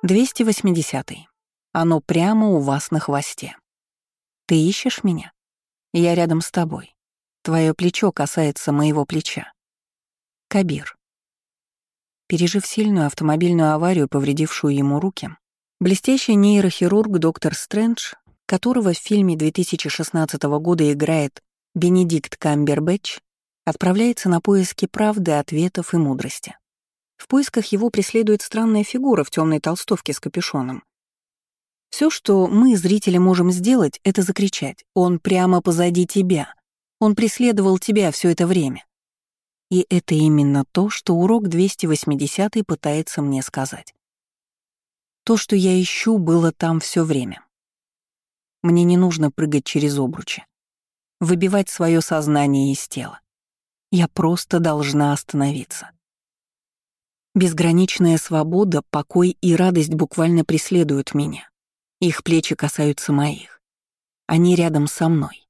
280. Оно прямо у вас на хвосте. Ты ищешь меня? Я рядом с тобой. Твое плечо касается моего плеча. Кабир. Пережив сильную автомобильную аварию, повредившую ему руки, блестящий нейрохирург доктор Стрэндж, которого в фильме 2016 года играет Бенедикт Камбербэтч, отправляется на поиски правды, ответов и мудрости. В поисках его преследует странная фигура в темной толстовке с капюшоном. Все, что мы, зрители, можем сделать, это закричать: «Он прямо позади тебя! Он преследовал тебя все это время!» И это именно то, что урок 280 пытается мне сказать. То, что я ищу, было там все время. Мне не нужно прыгать через обручи, выбивать свое сознание из тела. Я просто должна остановиться. Безграничная свобода, покой и радость буквально преследуют меня. Их плечи касаются моих. Они рядом со мной.